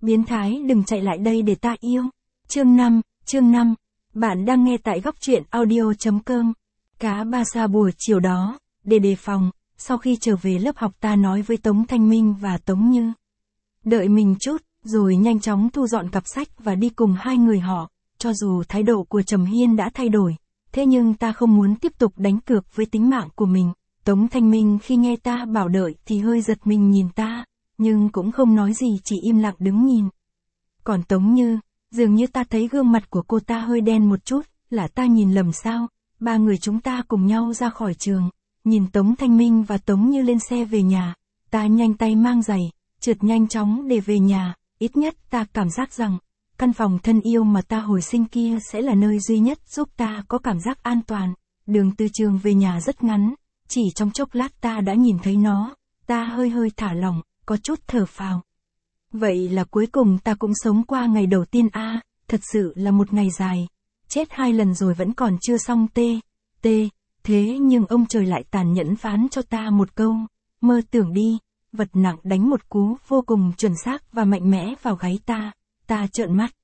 Biến thái đừng chạy lại đây để ta yêu. Chương 5, bạn đang nghe tại góc truyện audio.com. Cá ba sa buổi chiều đó, để đề phòng, sau khi trở về lớp học ta nói với Tống Thanh Minh và Tống Như. Đợi mình chút, rồi nhanh chóng thu dọn cặp sách và đi cùng hai người họ, cho dù thái độ của Trầm Hiên đã thay đổi, thế nhưng ta không muốn tiếp tục đánh cược với tính mạng của mình. Tống Thanh Minh khi nghe ta bảo đợi thì hơi giật mình nhìn ta, nhưng cũng không nói gì, chỉ im lặng đứng nhìn. Còn Tống Như, dường như ta thấy gương mặt của cô ta hơi đen một chút, là ta nhìn lầm sao? Ba người chúng ta cùng nhau ra khỏi trường, nhìn Tống Thanh Minh và Tống Như lên xe về nhà, ta nhanh tay mang giày, trượt nhanh chóng để về nhà, ít nhất ta cảm giác rằng, căn phòng thân yêu mà ta hồi sinh kia sẽ là nơi duy nhất giúp ta có cảm giác an toàn. Đường từ trường về nhà rất ngắn, chỉ trong chốc lát ta đã nhìn thấy nó, ta hơi thả lỏng, có chút thở phào. Vậy là cuối cùng ta cũng sống qua ngày đầu tiên a, thật sự là một ngày dài. Chết 2 lần rồi vẫn còn chưa xong thế nhưng ông trời lại tàn nhẫn phán cho ta một câu, mơ tưởng đi, vật nặng đánh một cú vô cùng chuẩn xác và mạnh mẽ vào gáy ta trợn mắt.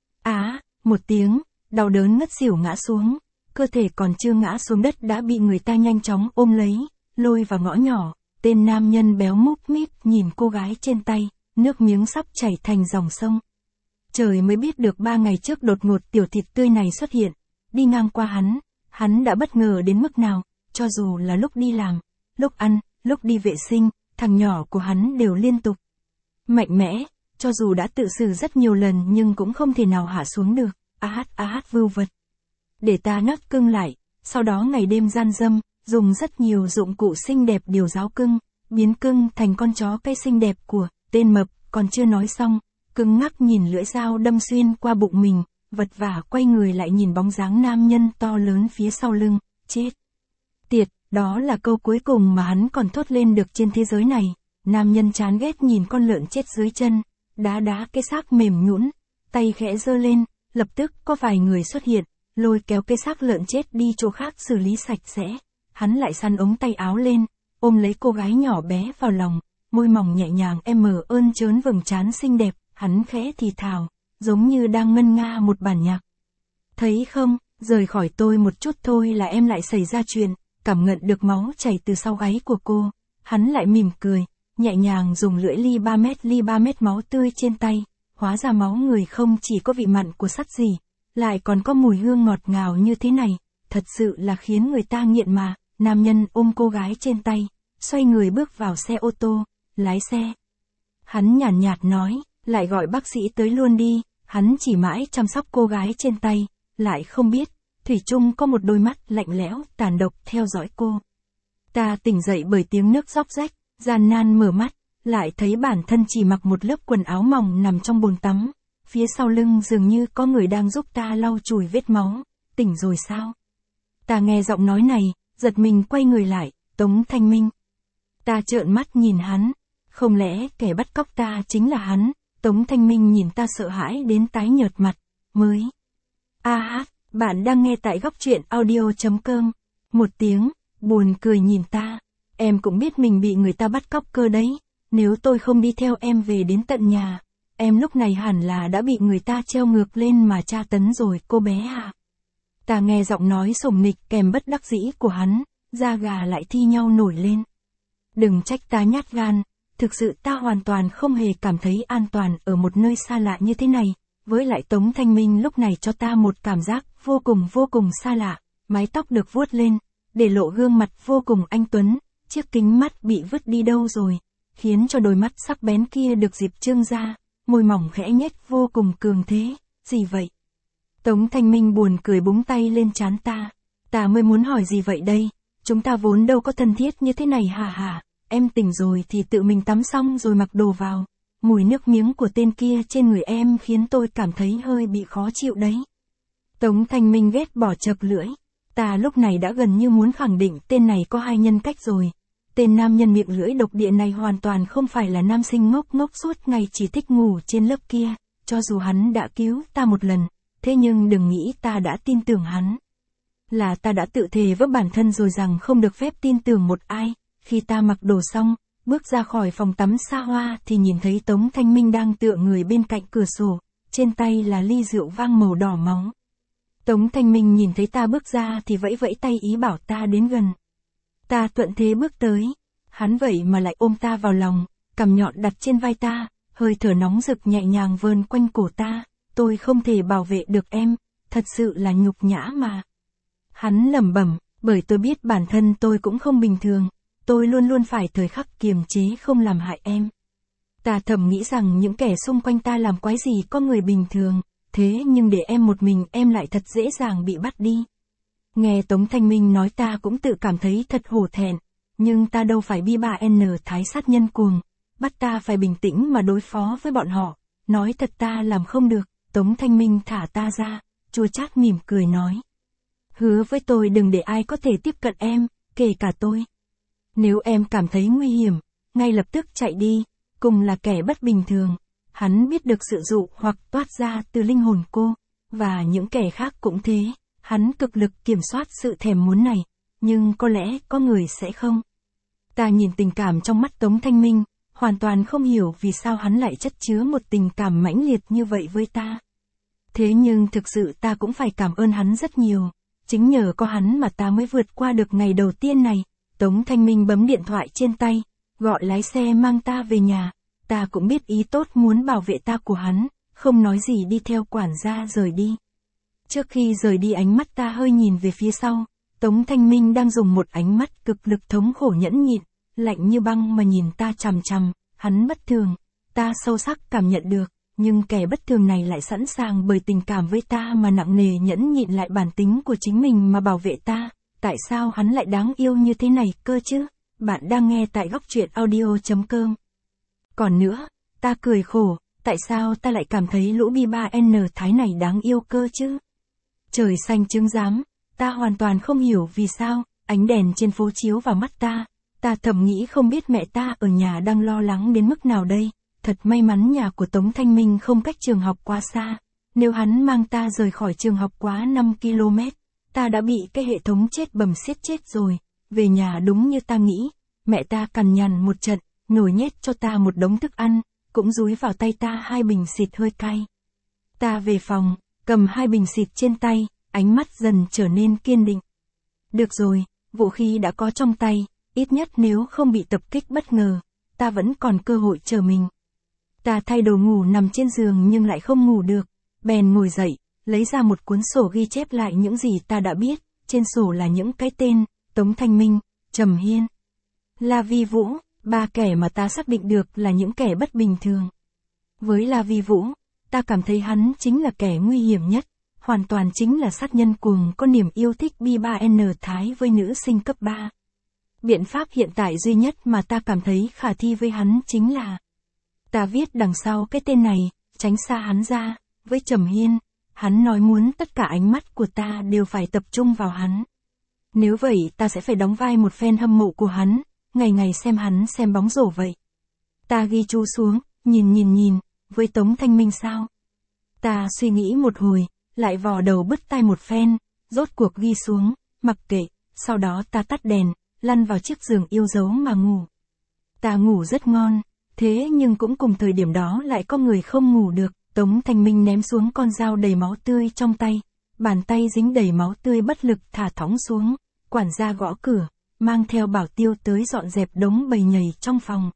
Một tiếng, đau đớn ngất xỉu ngã xuống, cơ thể còn chưa ngã xuống đất đã bị người ta nhanh chóng ôm lấy, lôi vào ngõ nhỏ, tên nam nhân béo múp míp nhìn cô gái trên tay, nước miếng sắp chảy thành dòng sông. Trời mới biết được 3 ngày trước đột ngột tiểu thịt tươi này xuất hiện, đi ngang qua hắn đã bất ngờ đến mức nào, cho dù là lúc đi làm, lúc ăn, lúc đi vệ sinh, thằng nhỏ của hắn đều liên tục mạnh mẽ, cho dù đã tự xử rất nhiều lần nhưng cũng không thể nào hạ xuống được, vưu vật. Để ta nấc cưng lại, sau đó ngày đêm gian dâm, dùng rất nhiều dụng cụ xinh đẹp điều giáo cưng, biến cưng thành con chó cây xinh đẹp của tên mập, còn chưa nói xong, cưng ngắc nhìn lưỡi dao đâm xuyên qua bụng mình, vật vã quay người lại nhìn bóng dáng nam nhân to lớn phía sau lưng, chết tiệt, đó là câu cuối cùng mà hắn còn thốt lên được trên thế giới này. Nam nhân chán ghét nhìn con lợn chết dưới chân, đá cái xác mềm nhũn, tay khẽ giơ lên, lập tức có vài người xuất hiện, lôi kéo cái xác lợn chết đi chỗ khác xử lý sạch sẽ. Hắn lại săn ống tay áo lên, ôm lấy cô gái nhỏ bé vào lòng, môi mỏng nhẹ nhàng ơn trớn vầng trán xinh đẹp, hắn khẽ thì thào, giống như đang ngân nga một bản nhạc. Thấy không, rời khỏi tôi một chút thôi là em lại xảy ra chuyện. Cảm nhận được máu chảy từ sau gáy của cô, hắn lại mỉm cười, nhẹ nhàng dùng lưỡi ly 3 mét máu tươi trên tay, hóa ra máu người không chỉ có vị mặn của sắt gì, lại còn có mùi hương ngọt ngào như thế này, thật sự là khiến người ta nghiện mà. Nam nhân ôm cô gái trên tay, xoay người bước vào xe ô tô, lái xe. Hắn nhàn nhạt nói, lại gọi bác sĩ tới luôn đi, hắn chỉ mãi chăm sóc cô gái trên tay, lại không biết, thủy chung có một đôi mắt lạnh lẽo, tàn độc theo dõi cô. Ta tỉnh dậy bởi tiếng nước róc rách, gian nan mở mắt, lại thấy bản thân chỉ mặc một lớp quần áo mỏng nằm trong bồn tắm, phía sau lưng dường như có người đang giúp ta lau chùi vết máu. Tỉnh rồi sao? Ta nghe giọng nói này, giật mình quay người lại, Tống Thanh Minh. Ta trợn mắt nhìn hắn, không lẽ kẻ bắt cóc ta chính là hắn? Tống Thanh Minh nhìn ta sợ hãi đến tái nhợt mặt, mới. Bạn đang nghe tại góc truyện audio.com. Một tiếng, buồn cười nhìn ta. Em cũng biết mình bị người ta bắt cóc cơ đấy. Nếu tôi không đi theo em về đến tận nhà, em lúc này hẳn là đã bị người ta treo ngược lên mà tra tấn rồi cô bé à. Ta nghe giọng nói sủng nịch kèm bất đắc dĩ của hắn, da gà lại thi nhau nổi lên. Đừng trách ta nhát gan, thực sự ta hoàn toàn không hề cảm thấy an toàn ở một nơi xa lạ như thế này. Với lại Tống Thanh Minh lúc này cho ta một cảm giác vô cùng xa lạ, mái tóc được vuốt lên, để lộ gương mặt vô cùng anh tuấn, chiếc kính mắt bị vứt đi đâu rồi, khiến cho đôi mắt sắc bén kia được dịp trương ra, môi mỏng khẽ nhếch vô cùng cường thế, gì vậy? Tống Thanh Minh buồn cười búng tay lên trán ta mới muốn hỏi gì vậy đây, chúng ta vốn đâu có thân thiết như thế này hả, em tỉnh rồi thì tự mình tắm xong rồi mặc đồ vào. Mùi nước miếng của tên kia trên người em khiến tôi cảm thấy hơi bị khó chịu đấy. Tống Thanh Minh ghét bỏ chật lưỡi. Ta lúc này đã gần như muốn khẳng định tên này có 2 nhân cách rồi. Tên nam nhân miệng lưỡi độc địa này hoàn toàn không phải là nam sinh ngốc suốt ngày chỉ thích ngủ trên lớp kia. Cho dù hắn đã cứu ta một lần, thế nhưng đừng nghĩ ta đã tin tưởng hắn. Là ta đã tự thề với bản thân rồi rằng không được phép tin tưởng một ai. Khi ta mặc đồ xong, Bước ra khỏi phòng tắm xa hoa thì nhìn thấy Tống Thanh Minh đang tựa người bên cạnh cửa sổ, trên tay là ly rượu vang màu đỏ máu. Tống Thanh Minh nhìn thấy ta bước ra thì vẫy vẫy tay ý bảo ta đến gần. Ta thuận thế bước tới, hắn vậy mà lại ôm ta vào lòng, cằm nhọn đặt trên vai ta, hơi thở nóng rực nhẹ nhàng vờn quanh cổ ta, tôi không thể bảo vệ được em, thật sự là nhục nhã mà. Hắn lẩm bẩm, bởi tôi biết bản thân tôi cũng không bình thường, tôi luôn luôn phải thời khắc kiềm chế không làm hại em. Ta thầm nghĩ rằng những kẻ xung quanh ta làm quái gì có người bình thường, thế nhưng để em một mình em lại thật dễ dàng bị bắt đi. Nghe Tống Thanh Minh nói ta cũng tự cảm thấy thật hổ thẹn, nhưng ta đâu phải bi-ba-N thái sát nhân cuồng, bắt ta phải bình tĩnh mà đối phó với bọn họ, nói thật ta làm không được. Tống Thanh Minh thả ta ra, chua chát mỉm cười nói. Hứa với tôi đừng để ai có thể tiếp cận em, kể cả tôi. Nếu em cảm thấy nguy hiểm, ngay lập tức chạy đi, cùng là kẻ bất bình thường. Hắn biết được sự dụ hoặc toát ra từ linh hồn cô, và những kẻ khác cũng thế. Hắn cực lực kiểm soát sự thèm muốn này, nhưng có lẽ có người sẽ không. Ta nhìn tình cảm trong mắt Tống Thanh Minh, hoàn toàn không hiểu vì sao hắn lại chất chứa một tình cảm mãnh liệt như vậy với ta. Thế nhưng thực sự ta cũng phải cảm ơn hắn rất nhiều, chính nhờ có hắn mà ta mới vượt qua được ngày đầu tiên này. Tống Thanh Minh bấm điện thoại trên tay, gọi lái xe mang ta về nhà. Ta cũng biết ý tốt muốn bảo vệ ta của hắn, không nói gì đi theo quản gia rời đi. Trước khi rời đi ánh mắt ta hơi nhìn về phía sau, Tống Thanh Minh đang dùng một ánh mắt cực lực thống khổ nhẫn nhịn, lạnh như băng mà nhìn ta chằm chằm. Hắn bất thường, ta sâu sắc cảm nhận được, nhưng kẻ bất thường này lại sẵn sàng bởi tình cảm với ta mà nặng nề nhẫn nhịn lại bản tính của chính mình mà bảo vệ ta. Tại sao hắn lại đáng yêu như thế này cơ chứ? Bạn đang nghe tại Góc Truyện Audio.com. Còn nữa, ta cười khổ, tại sao ta lại cảm thấy lũ bi-ba-N thái này đáng yêu cơ chứ? Trời xanh chứng giám, ta hoàn toàn không hiểu vì sao, ánh đèn trên phố chiếu vào mắt ta. Ta thầm nghĩ không biết mẹ ta ở nhà đang lo lắng đến mức nào đây. Thật may mắn nhà của Tống Thanh Minh không cách trường học quá xa. Nếu hắn mang ta rời khỏi trường học quá 5 km, ta đã bị cái hệ thống chết bầm xiết chết rồi. Về nhà đúng như ta nghĩ, mẹ ta cằn nhằn một trận, nhồi nhét cho ta một đống thức ăn, cũng dúi vào tay ta 2 bình xịt hơi cay. Ta về phòng, cầm 2 bình xịt trên tay, ánh mắt dần trở nên kiên định. Được rồi, vũ khí đã có trong tay, ít nhất nếu không bị tập kích bất ngờ, ta vẫn còn cơ hội chờ mình. Ta thay đồ ngủ nằm trên giường nhưng lại không ngủ được, bèn ngồi dậy, lấy ra một cuốn sổ ghi chép lại những gì ta đã biết. Trên sổ là những cái tên: Tống Thanh Minh, Trầm Hiên, La Vi Vũ, 3 kẻ mà ta xác định được là những kẻ bất bình thường. Với La Vi Vũ, ta cảm thấy hắn chính là kẻ nguy hiểm nhất, hoàn toàn chính là sát nhân cuồng có niềm yêu thích bi-ba-N thái với nữ sinh cấp 3. Biện pháp hiện tại duy nhất mà ta cảm thấy khả thi với hắn chính là ta viết đằng sau cái tên này, tránh xa hắn ra. Với Trầm Hiên, hắn nói muốn tất cả ánh mắt của ta đều phải tập trung vào hắn. Nếu vậy ta sẽ phải đóng vai một fan hâm mộ của hắn, ngày ngày xem hắn xem bóng rổ vậy. Ta ghi chú xuống, nhìn, với Tống Thanh Minh sao? Ta suy nghĩ một hồi, lại vò đầu bứt tai một phen, rốt cuộc ghi xuống, mặc kệ, sau đó ta tắt đèn, lăn vào chiếc giường yêu dấu mà ngủ. Ta ngủ rất ngon, thế nhưng cũng cùng thời điểm đó lại có người không ngủ được. Tống Thanh Minh ném xuống con dao đầy máu tươi trong tay, bàn tay dính đầy máu tươi bất lực thả thõng xuống. Quản gia gõ cửa, mang theo bảo tiêu tới dọn dẹp đống bầy nhầy trong phòng.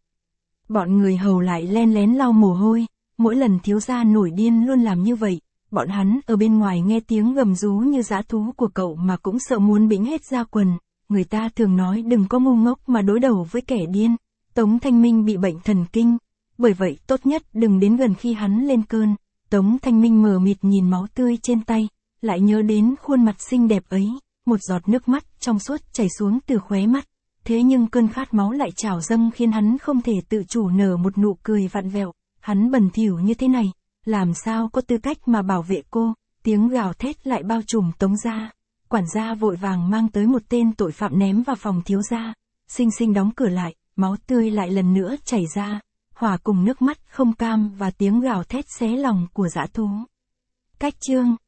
Bọn người hầu lại len lén lau mồ hôi, mỗi lần thiếu gia nổi điên luôn làm như vậy. Bọn hắn ở bên ngoài nghe tiếng gầm rú như dã thú của cậu mà cũng sợ muốn bĩnh hết da quần. Người ta thường nói đừng có ngu ngốc mà đối đầu với kẻ điên. Tống Thanh Minh bị bệnh thần kinh, bởi vậy tốt nhất đừng đến gần khi hắn lên cơn. Tống Thanh Minh mờ mịt nhìn máu tươi trên tay, lại nhớ đến khuôn mặt xinh đẹp ấy, một giọt nước mắt trong suốt chảy xuống từ khóe mắt. Thế nhưng cơn khát máu lại trào dâng khiến hắn không thể tự chủ nở một nụ cười vặn vẹo. Hắn bẩn thỉu như thế này, làm sao có tư cách mà bảo vệ cô? Tiếng gào thét lại bao trùm Tống gia. Quản gia vội vàng mang tới một tên tội phạm ném vào phòng thiếu gia, xinh xinh đóng cửa lại, máu tươi lại lần nữa chảy ra, hòa cùng nước mắt không cam và tiếng gào thét xé lòng của dã thú. Cách chương